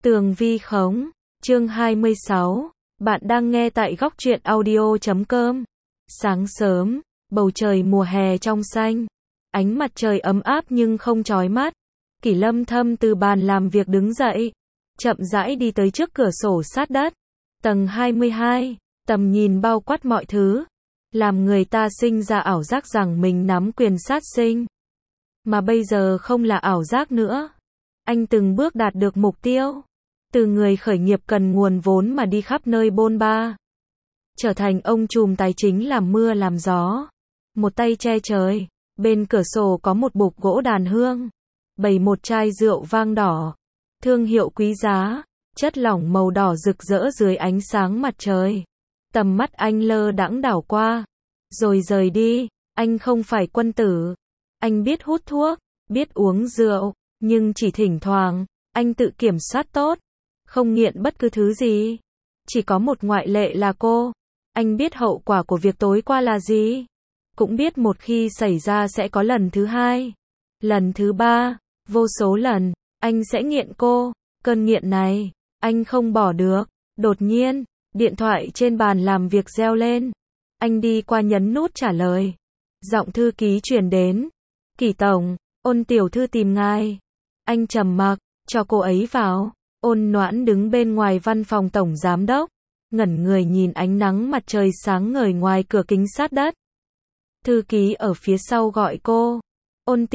Tường vi khống, chương 26, bạn đang nghe tại góc truyện audio.com. Sáng sớm, bầu trời mùa hè trong xanh, ánh mặt trời ấm áp nhưng không chói mắt. Kỷ Lâm Thâm từ bàn làm việc đứng dậy, chậm rãi đi tới trước cửa sổ sát đất. Tầng 22, tầm nhìn bao quát mọi thứ, làm người ta sinh ra ảo giác rằng mình nắm quyền sát sinh. Mà bây giờ không là ảo giác nữa. Anh từng bước đạt được mục tiêu. Từ người khởi nghiệp cần nguồn vốn mà đi khắp nơi bôn ba, trở thành ông trùm tài chính làm mưa làm gió. Một tay che trời, bên cửa sổ có một bục gỗ đàn hương, bày một chai rượu vang đỏ, thương hiệu quý giá, chất lỏng màu đỏ rực rỡ dưới ánh sáng mặt trời. Tầm mắt anh lơ đãng đảo qua, rồi rời đi. Anh không phải quân tử. Anh biết hút thuốc, biết uống rượu, nhưng chỉ thỉnh thoảng, anh tự kiểm soát tốt, không nghiện bất cứ thứ gì. Chỉ có một ngoại lệ là cô. Anh biết hậu quả của việc tối qua là gì. Cũng biết một khi xảy ra sẽ có lần thứ hai, lần thứ ba, vô số lần, anh sẽ nghiện cô. Cơn nghiện này, anh không bỏ được. Đột nhiên, điện thoại trên bàn làm việc reo lên. Anh đi qua nhấn nút trả lời. Giọng thư ký truyền đến. Kỷ tổng, Ôn tiểu thư tìm ngài. Anh trầm mặc, cho cô ấy vào. Ôn Noãn đứng bên ngoài văn phòng tổng giám đốc, ngẩn người nhìn ánh nắng mặt trời sáng ngời ngoài cửa kính sát đất. Thư ký ở phía sau gọi cô. Ôn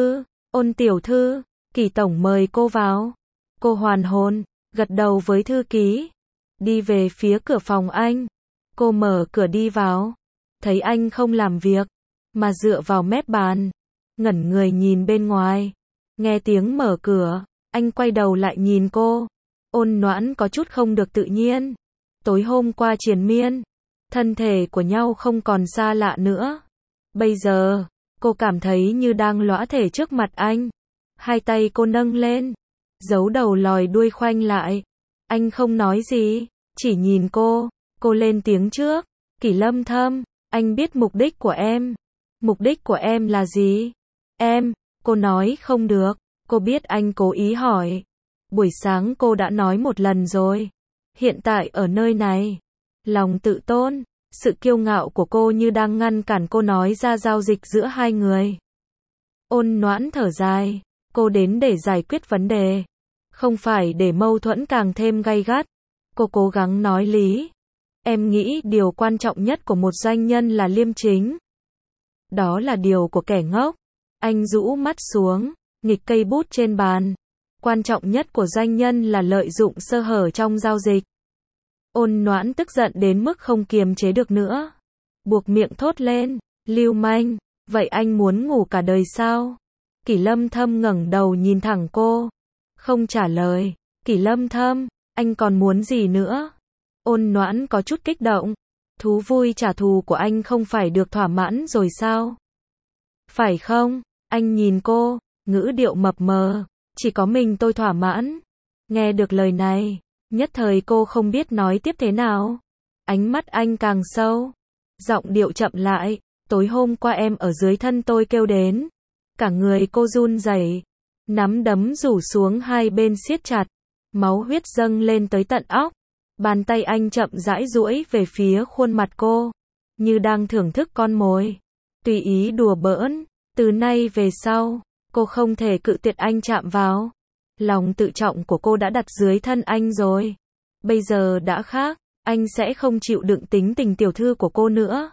tiểu thư, Kỷ tổng mời cô vào. Cô hoàn hồn, gật đầu với thư ký, đi về phía cửa phòng anh. Cô mở cửa đi vào, thấy anh không làm việc, mà dựa vào mép bàn, ngẩn người nhìn bên ngoài. Nghe tiếng mở cửa, anh quay đầu lại nhìn cô. Ôn Noãn có chút không được tự nhiên. Tối hôm qua triền miên, thân thể của nhau không còn xa lạ nữa. Bây giờ, cô cảm thấy như đang lõa thể trước mặt anh. Hai tay cô nâng lên, giấu đầu lòi đuôi khoanh lại. Anh không nói gì, chỉ nhìn cô. Cô lên tiếng trước. Kỷ Lâm Thâm, anh biết mục đích của em. Mục đích của em là gì? Cô nói không được. Cô biết anh cố ý hỏi. Buổi sáng cô đã nói một lần rồi. Hiện tại ở nơi này, lòng tự tôn, sự kiêu ngạo của cô như đang ngăn cản cô nói ra giao dịch giữa hai người. Ôn Noãn thở dài. Cô đến để giải quyết vấn đề, không phải để mâu thuẫn càng thêm gay gắt. Cô cố gắng nói lý. Em nghĩ điều quan trọng nhất của một doanh nhân là liêm chính. Đó là điều của kẻ ngốc. Anh rũ mắt xuống, nghịch cây bút trên bàn. Quan trọng nhất của doanh nhân là lợi dụng sơ hở trong giao dịch. Ôn Noãn tức giận đến mức không kiềm chế được nữa, buộc miệng thốt lên. Lưu manh, vậy anh muốn ngủ cả đời sao? Kỷ Lâm Thâm ngẩng đầu nhìn thẳng cô, không trả lời. Kỷ Lâm Thâm, anh còn muốn gì nữa? Ôn Noãn có chút kích động. Thú vui trả thù của anh không phải được thỏa mãn rồi sao? Phải không? Anh nhìn cô, ngữ điệu mập mờ. Chỉ có mình tôi thỏa mãn. Nghe được lời này, nhất thời cô không biết nói tiếp thế nào. Ánh mắt anh càng sâu, giọng điệu chậm lại. Tối hôm qua em ở dưới thân tôi kêu đến. Cả người cô run rẩy, nắm đấm rủ xuống hai bên siết chặt, máu huyết dâng lên tới tận óc. Bàn tay anh chậm rãi duỗi về phía khuôn mặt cô, như đang thưởng thức con mồi, tùy ý đùa bỡn. Từ nay về sau, cô không thể cự tuyệt anh chạm vào. Lòng tự trọng của cô đã đặt dưới thân anh rồi. Bây giờ đã khác, anh sẽ không chịu đựng tính tình tiểu thư của cô nữa.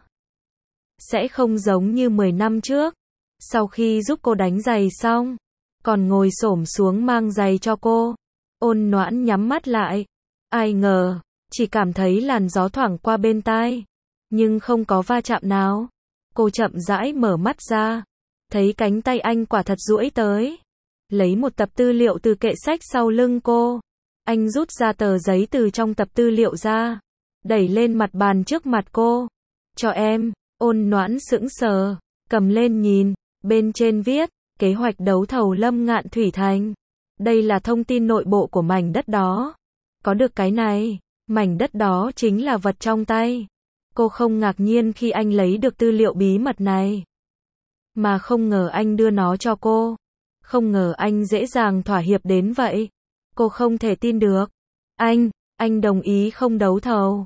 Sẽ không giống như 10 năm trước. Sau khi giúp cô đánh giày xong, còn ngồi xổm xuống mang giày cho cô. Ôn Noãn nhắm mắt lại. Ai ngờ, chỉ cảm thấy làn gió thoảng qua bên tai, nhưng không có va chạm nào. Cô chậm rãi mở mắt ra, thấy cánh tay anh quả thật duỗi tới, lấy một tập tư liệu từ kệ sách sau lưng cô. Anh rút ra tờ giấy từ trong tập tư liệu ra, đẩy lên mặt bàn trước mặt cô. Cho em. Ôn Noãn sững sờ, cầm lên nhìn. Bên trên viết, kế hoạch đấu thầu Lâm Ngạn Thủy Thành. Đây là thông tin nội bộ của mảnh đất đó. Có được cái này, mảnh đất đó chính là vật trong tay. Cô không ngạc nhiên khi anh lấy được tư liệu bí mật này, mà không ngờ anh đưa nó cho cô. Không ngờ anh dễ dàng thỏa hiệp đến vậy. Cô không thể tin được. Anh đồng ý không đấu thầu.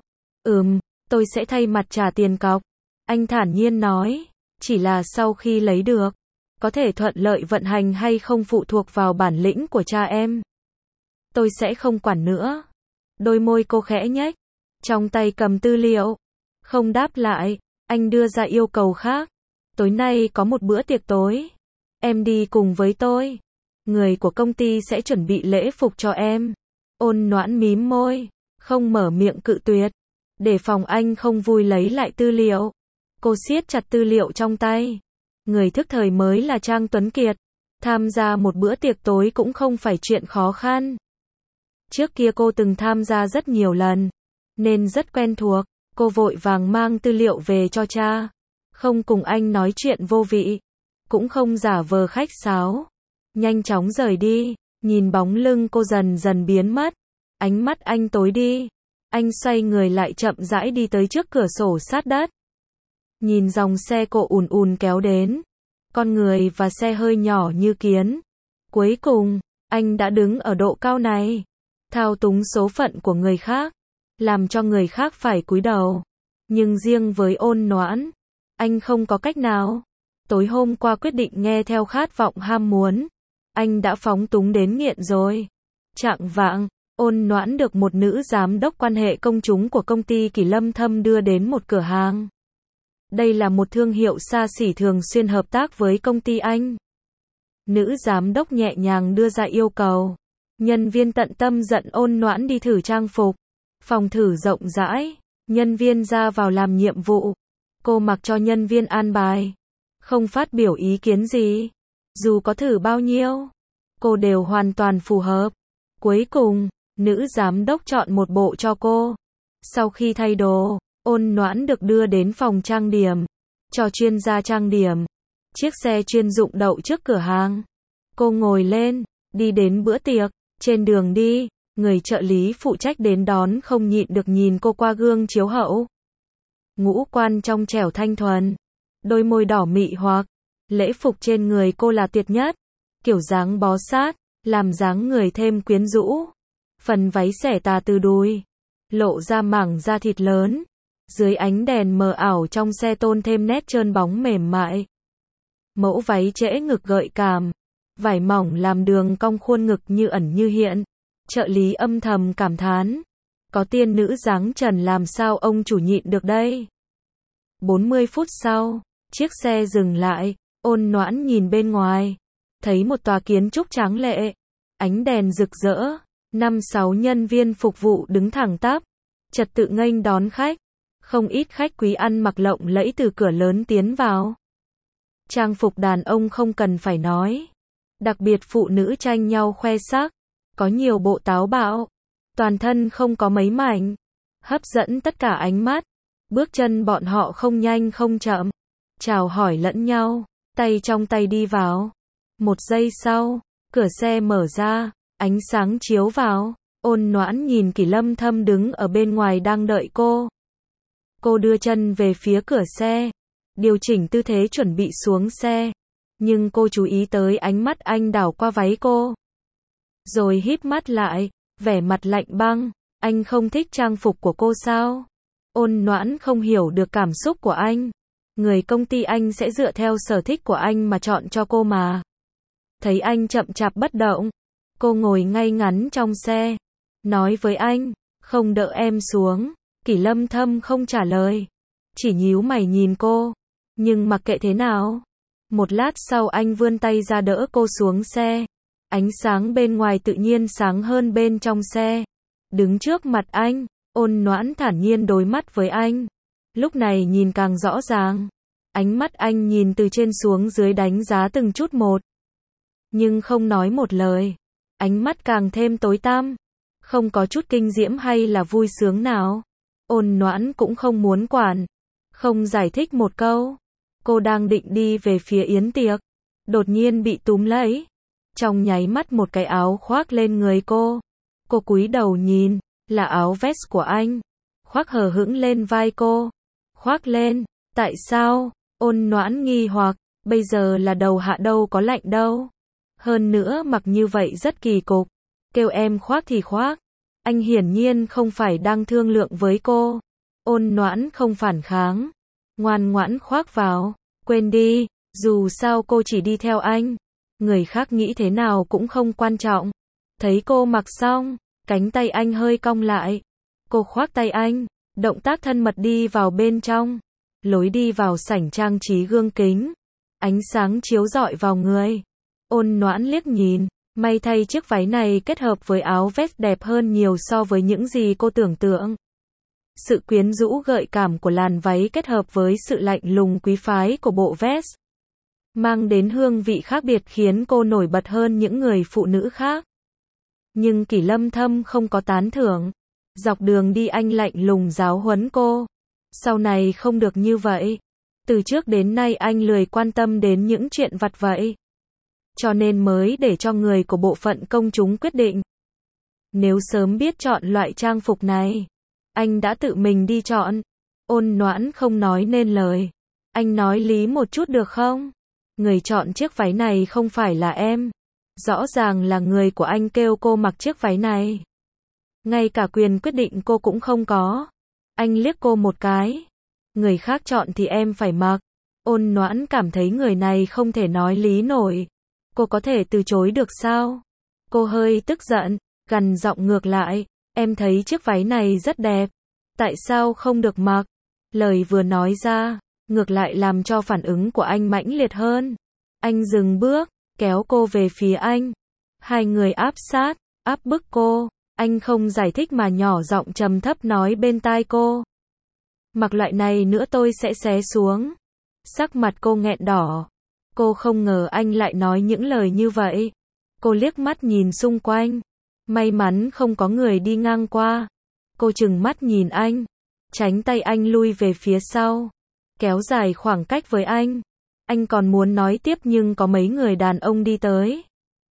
Tôi sẽ thay mặt trả tiền cọc. Anh thản nhiên nói, chỉ là sau khi lấy được, có thể thuận lợi vận hành hay không phụ thuộc vào bản lĩnh của cha em. Tôi sẽ không quản nữa. Đôi môi cô khẽ nhếch, trong tay cầm tư liệu. Không đáp lại, anh đưa ra yêu cầu khác. Tối nay có một bữa tiệc tối. Em đi cùng với tôi. Người của công ty sẽ chuẩn bị lễ phục cho em. Ôn Noãn mím môi, không mở miệng cự tuyệt. Để phòng anh không vui lấy lại tư liệu. Cô siết chặt tư liệu trong tay. Người thức thời mới là Trang Tuấn Kiệt. Tham gia một bữa tiệc tối cũng không phải chuyện khó khăn. Trước kia cô từng tham gia rất nhiều lần, nên rất quen thuộc. Cô vội vàng mang tư liệu về cho cha. Không cùng anh nói chuyện vô vị. Cũng không giả vờ khách sáo. Nhanh chóng rời đi. Nhìn bóng lưng cô dần dần biến mất. Ánh mắt anh tối đi. Anh xoay người lại chậm rãi đi tới trước cửa sổ sát đất. Nhìn dòng xe cộ ùn ùn kéo đến. Con người và xe hơi nhỏ như kiến. Cuối cùng, anh đã đứng ở độ cao này. Thao túng số phận của người khác. Làm cho người khác phải cúi đầu. Nhưng riêng với Ôn Noãn, anh không có cách nào. Tối hôm qua quyết định nghe theo khát vọng ham muốn. Anh đã phóng túng đến nghiện rồi. Chạng vạng, Ôn Noãn được một nữ giám đốc quan hệ công chúng của công ty Kỳ Lâm Thâm đưa đến một cửa hàng. Đây là một thương hiệu xa xỉ thường xuyên hợp tác với công ty anh. Nữ giám đốc nhẹ nhàng đưa ra yêu cầu. Nhân viên tận tâm dẫn Ôn Noãn đi thử trang phục. Phòng thử rộng rãi. Nhân viên ra vào làm nhiệm vụ. Cô mặc cho nhân viên an bài. Không phát biểu ý kiến gì. Dù có thử bao nhiêu, cô đều hoàn toàn phù hợp. Cuối cùng, nữ giám đốc chọn một bộ cho cô. Sau khi thay đồ, Ôn Noãn được đưa đến phòng trang điểm. Cho chuyên gia trang điểm. Chiếc xe chuyên dụng đậu trước cửa hàng. Cô ngồi lên, đi đến bữa tiệc. Trên đường đi, người trợ lý phụ trách đến đón không nhịn được nhìn cô qua gương chiếu hậu. Ngũ quan trong trẻo thanh thuần. Đôi môi đỏ mị hoặc. Lễ phục trên người cô là tuyệt nhất. Kiểu dáng bó sát, làm dáng người thêm quyến rũ. Phần váy xẻ tà từ đùi. Lộ ra mảng da thịt lớn. Dưới ánh đèn mờ ảo trong xe tôn thêm nét trơn bóng mềm mại. Mẫu váy trễ ngực gợi cảm. Vải mỏng làm đường cong khuôn ngực như ẩn như hiện. Trợ lý âm thầm cảm thán. Có tiên nữ dáng trần làm sao ông chủ nhịn được đây. 40 phút sau, chiếc xe dừng lại. Ôn Noãn nhìn bên ngoài. Thấy một tòa kiến trúc tráng lệ. Ánh đèn rực rỡ. 5-6 nhân viên phục vụ đứng thẳng tắp. Trật tự nghênh đón khách. Không ít khách quý ăn mặc lộng lẫy từ cửa lớn tiến vào. Trang phục đàn ông không cần phải nói. Đặc biệt phụ nữ tranh nhau khoe sắc. Có nhiều bộ táo bạo. Toàn thân không có mấy mảnh. Hấp dẫn tất cả ánh mắt. Bước chân bọn họ không nhanh không chậm. Chào hỏi lẫn nhau. Tay trong tay đi vào. Một giây sau, cửa xe mở ra. Ánh sáng chiếu vào. Ôn Noãn nhìn Kỳ Lâm Thâm đứng ở bên ngoài đang đợi cô. Cô đưa chân về phía cửa xe. Điều chỉnh tư thế chuẩn bị xuống xe. Nhưng cô chú ý tới ánh mắt anh đảo qua váy cô. Rồi híp mắt lại, vẻ mặt lạnh băng. Anh không thích trang phục của cô sao? Ôn Noãn không hiểu được cảm xúc của anh. Người công ty anh sẽ dựa theo sở thích của anh mà chọn cho cô mà. Thấy anh chậm chạp bất động. Cô ngồi ngay ngắn trong xe. Nói với anh, không đỡ em xuống. Kỳ Lâm Thâm không trả lời. Chỉ nhíu mày nhìn cô. Nhưng mặc kệ thế nào. Một lát sau anh vươn tay ra đỡ cô xuống xe. Ánh sáng bên ngoài tự nhiên sáng hơn bên trong xe. Đứng trước mặt anh, Ôn Noãn thản nhiên đối mắt với anh. Lúc này nhìn càng rõ ràng. Ánh mắt anh nhìn từ trên xuống dưới đánh giá từng chút một. Nhưng không nói một lời. Ánh mắt càng thêm tối tăm. Không có chút kinh diễm hay là vui sướng nào. Ôn Noãn cũng không muốn quản. Không giải thích một câu. Cô đang định đi về phía yến tiệc. Đột nhiên bị túm lấy. Trong nháy mắt một cái áo khoác lên người cô. Cô cúi đầu nhìn. Là áo vest của anh. Khoác hờ hững lên vai cô. Khoác lên. Tại sao? Ôn Noãn nghi hoặc. Bây giờ là đầu hạ đâu có lạnh đâu. Hơn nữa mặc như vậy rất kỳ cục. kêu em khoác thì khoác. Anh hiển nhiên không phải đang thương lượng với cô. Ôn Noãn không phản kháng, ngoan ngoãn khoác vào. Quên đi, dù sao cô chỉ đi theo anh. Người khác nghĩ thế nào cũng không quan trọng. Thấy cô mặc xong, cánh tay anh hơi cong lại. Cô khoác tay anh, động tác thân mật đi vào bên trong. Lối đi vào sảnh trang trí gương kính. Ánh sáng chiếu rọi vào người. Ôn Noãn liếc nhìn, may thay chiếc váy này kết hợp với áo vest đẹp hơn nhiều so với những gì cô tưởng tượng. Sự quyến rũ gợi cảm của làn váy kết hợp với sự lạnh lùng quý phái của bộ vest, mang đến hương vị khác biệt khiến cô nổi bật hơn những người phụ nữ khác. Nhưng Kỷ Lâm Thâm không có tán thưởng. Dọc đường đi anh lạnh lùng giáo huấn cô. Sau này không được như vậy. Từ trước đến nay anh lười quan tâm đến những chuyện vặt vãy. Cho nên mới để cho người của bộ phận công chúng quyết định. Nếu sớm biết chọn loại trang phục này, anh đã tự mình đi chọn. Ôn Noãn không nói nên lời. Anh nói lý một chút được không? Người chọn chiếc váy này không phải là em. Rõ ràng là người của anh kêu cô mặc chiếc váy này. Ngay cả quyền quyết định cô cũng không có. Anh liếc cô một cái. Người khác chọn thì em phải mặc. Ôn Noãn cảm thấy người này không thể nói lý nổi. Cô có thể từ chối được sao? Cô hơi tức giận, gằn giọng ngược lại. Em thấy chiếc váy này rất đẹp. Tại sao không được mặc? Lời vừa nói ra, ngược lại làm cho phản ứng của anh mãnh liệt hơn. Anh dừng bước, kéo cô về phía anh. Hai người áp sát, áp bức cô. Anh không giải thích mà nhỏ giọng trầm thấp nói bên tai cô. Mặc loại này nữa tôi sẽ xé xuống. Sắc mặt cô nghẹn đỏ. Cô không ngờ anh lại nói những lời như vậy. Cô liếc mắt nhìn xung quanh. May mắn không có người đi ngang qua. Cô trừng mắt nhìn anh. Tránh tay anh lui về phía sau. Kéo dài khoảng cách với anh. Anh còn muốn nói tiếp nhưng có mấy người đàn ông đi tới.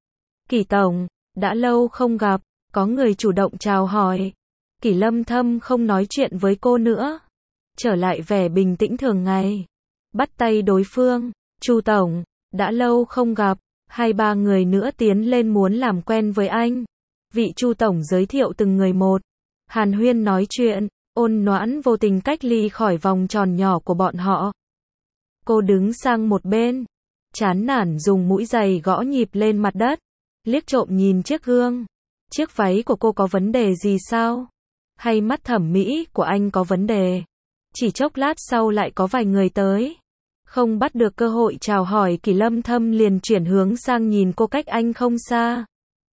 Kỷ tổng, đã lâu không gặp. Có người chủ động chào hỏi. Kỷ Lâm Thâm không nói chuyện với cô nữa. Trở lại vẻ bình tĩnh thường ngày. Bắt tay đối phương. Chu tổng, đã lâu không gặp. Hai ba người nữa tiến lên muốn làm quen với anh. Vị Chu tổng giới thiệu từng người một. Hàn huyên nói chuyện. Ôn Noãn vô tình cách ly khỏi vòng tròn nhỏ của bọn họ. Cô đứng sang một bên. Chán nản dùng mũi giày gõ nhịp lên mặt đất. Liếc trộm nhìn chiếc gương. Chiếc váy của cô có vấn đề gì sao? Hay mắt thẩm mỹ của anh có vấn đề? Chỉ chốc lát sau lại có vài người tới. Không bắt được cơ hội chào hỏi, Kỷ Lâm Thâm liền chuyển hướng sang nhìn cô cách anh không xa.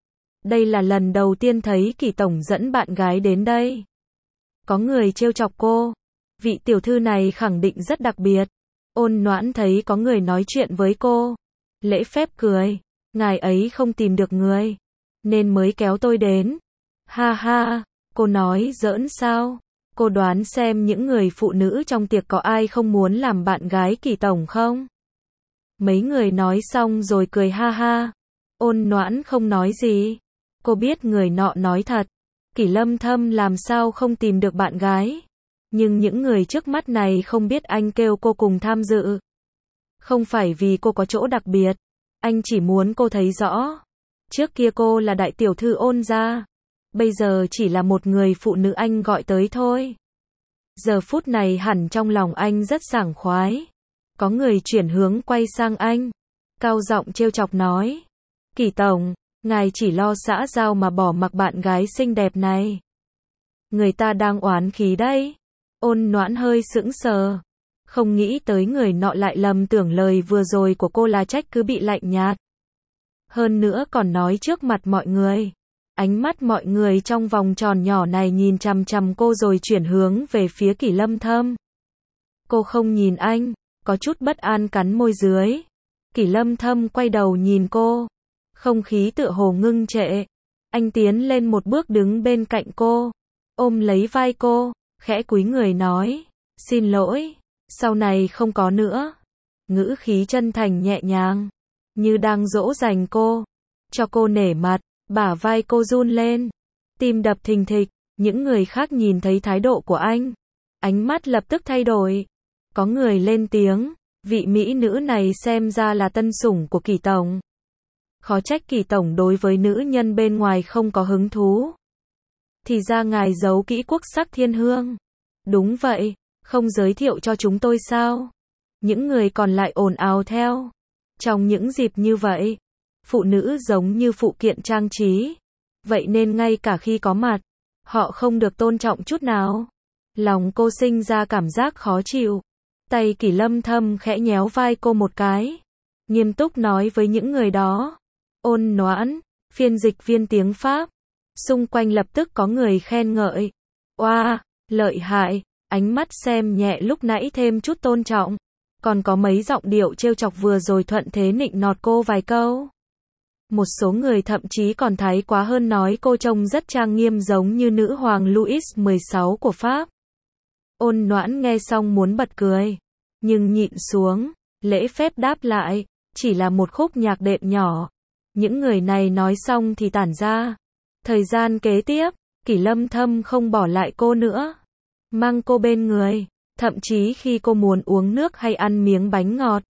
Đây là lần đầu tiên thấy Kỷ tổng dẫn bạn gái đến đây. Có người trêu chọc cô. Vị tiểu thư này khẳng định rất đặc biệt. Ôn Noãn thấy có người nói chuyện với cô. Lễ phép cười. Ngài ấy không tìm được người. Nên mới kéo tôi đến. Ha ha, cô nói giỡn sao? Cô đoán xem những người phụ nữ trong tiệc có ai không muốn làm bạn gái Kỷ tổng không? Mấy người nói xong rồi cười ha ha. Ôn Noãn không nói gì. Cô biết người nọ nói thật. Kỷ Lâm Thâm làm sao không tìm được bạn gái. Nhưng những người trước mắt này không biết anh kêu cô cùng tham dự. Không phải vì cô có chỗ đặc biệt. Anh chỉ muốn cô thấy rõ. Trước kia cô là đại tiểu thư Ôn gia. Bây giờ chỉ là một người phụ nữ anh gọi tới thôi. Giờ phút này hẳn trong lòng anh rất sảng khoái. Có người chuyển hướng quay sang anh. Cao giọng trêu chọc nói. Kỷ tổng, ngài chỉ lo xã giao mà bỏ mặc bạn gái xinh đẹp này. Người ta đang oán khí đấy. Ôn Noãn hơi sững sờ. Không nghĩ tới người nọ lại lầm tưởng lời vừa rồi của cô là trách cứ bị lạnh nhạt. Hơn nữa còn nói trước mặt mọi người. Ánh mắt mọi người trong vòng tròn nhỏ này nhìn chằm chằm cô rồi chuyển hướng về phía Kỷ Lâm Thâm. Cô không nhìn anh, có chút bất an cắn môi dưới. Kỷ Lâm Thâm quay đầu nhìn cô. Không khí tựa hồ ngưng trệ. Anh tiến lên một bước đứng bên cạnh cô. Ôm lấy vai cô, khẽ cúi người nói. Xin lỗi, sau này không có nữa. Ngữ khí chân thành nhẹ nhàng. Như đang dỗ dành cô. Cho cô nể mặt. Bả vai cô run lên. Tim đập thình thịch. Những người khác nhìn thấy thái độ của anh. Ánh mắt lập tức thay đổi. Có người lên tiếng. Vị mỹ nữ này xem ra là tân sủng của Kỷ tổng. Khó trách Kỷ tổng đối với nữ nhân bên ngoài không có hứng thú. Thì ra ngài giấu kỹ quốc sắc thiên hương. Đúng vậy, không giới thiệu cho chúng tôi sao? Những người còn lại ồn ào theo. Trong những dịp như vậy, phụ nữ giống như phụ kiện trang trí. Vậy nên ngay cả khi có mặt, họ không được tôn trọng chút nào. Lòng cô sinh ra cảm giác khó chịu. Tay Kỷ Lâm Thâm khẽ nhéo vai cô một cái. Nghiêm túc nói với những người đó. Ôn Noãn, phiên dịch viên tiếng Pháp. Xung quanh lập tức có người khen ngợi. Oa, lợi hại, ánh mắt xem nhẹ lúc nãy thêm chút tôn trọng. Còn có mấy giọng điệu trêu chọc vừa rồi thuận thế nịnh nọt cô vài câu. Một số người thậm chí còn thái quá hơn nói cô trông rất trang nghiêm giống như nữ hoàng Louis XVI của Pháp. Ôn Noãn nghe xong muốn bật cười, nhưng nhịn xuống, lễ phép đáp lại, chỉ là một khúc nhạc đệm nhỏ. Những người này nói xong thì tản ra. Thời gian kế tiếp, Kỷ Lâm Thâm không bỏ lại cô nữa. Mang cô bên người, thậm chí khi cô muốn uống nước hay ăn miếng bánh ngọt,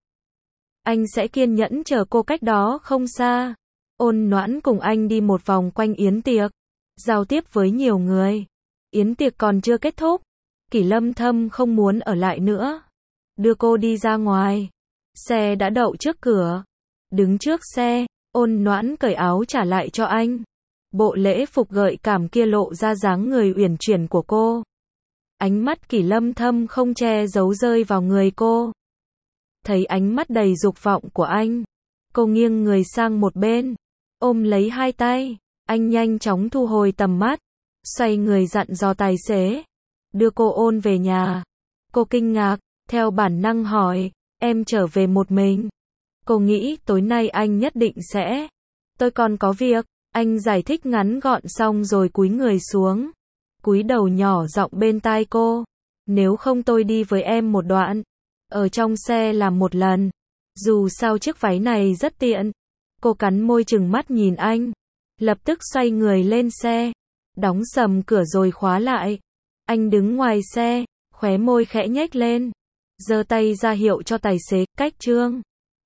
anh sẽ kiên nhẫn chờ cô cách đó không xa. Ôn Noãn cùng anh đi một vòng quanh yến tiệc, giao tiếp với nhiều người. Yến tiệc còn chưa kết thúc, Kỷ Lâm Thâm không muốn ở lại nữa. Đưa cô đi ra ngoài. Xe đã đậu trước cửa. Đứng trước xe, Ôn Noãn cởi áo trả lại cho anh. Bộ lễ phục gợi cảm kia lộ ra dáng người uyển chuyển của cô. Ánh mắt Kỷ Lâm Thâm không che giấu rơi vào người cô. Thấy ánh mắt đầy dục vọng của anh, cô nghiêng người sang một bên, ôm lấy hai tay. Anh nhanh chóng thu hồi tầm mắt, xoay người dặn dò tài xế, đưa cô ôn về nhà. Cô kinh ngạc, theo bản năng hỏi, em trở về một mình? Cô nghĩ tối nay anh nhất định sẽ. Tôi còn có việc, anh giải thích ngắn gọn xong rồi cúi người xuống. Cúi đầu nhỏ giọng bên tai cô. Nếu không tôi đi với em một đoạn. Ở trong xe làm một lần. Dù sao chiếc váy này rất tiện. Cô cắn môi trừng mắt nhìn anh. Lập tức xoay người lên xe. Đóng sầm cửa rồi khóa lại. Anh đứng ngoài xe, khóe môi khẽ nhếch lên. Giơ tay ra hiệu cho tài xế, cách trương.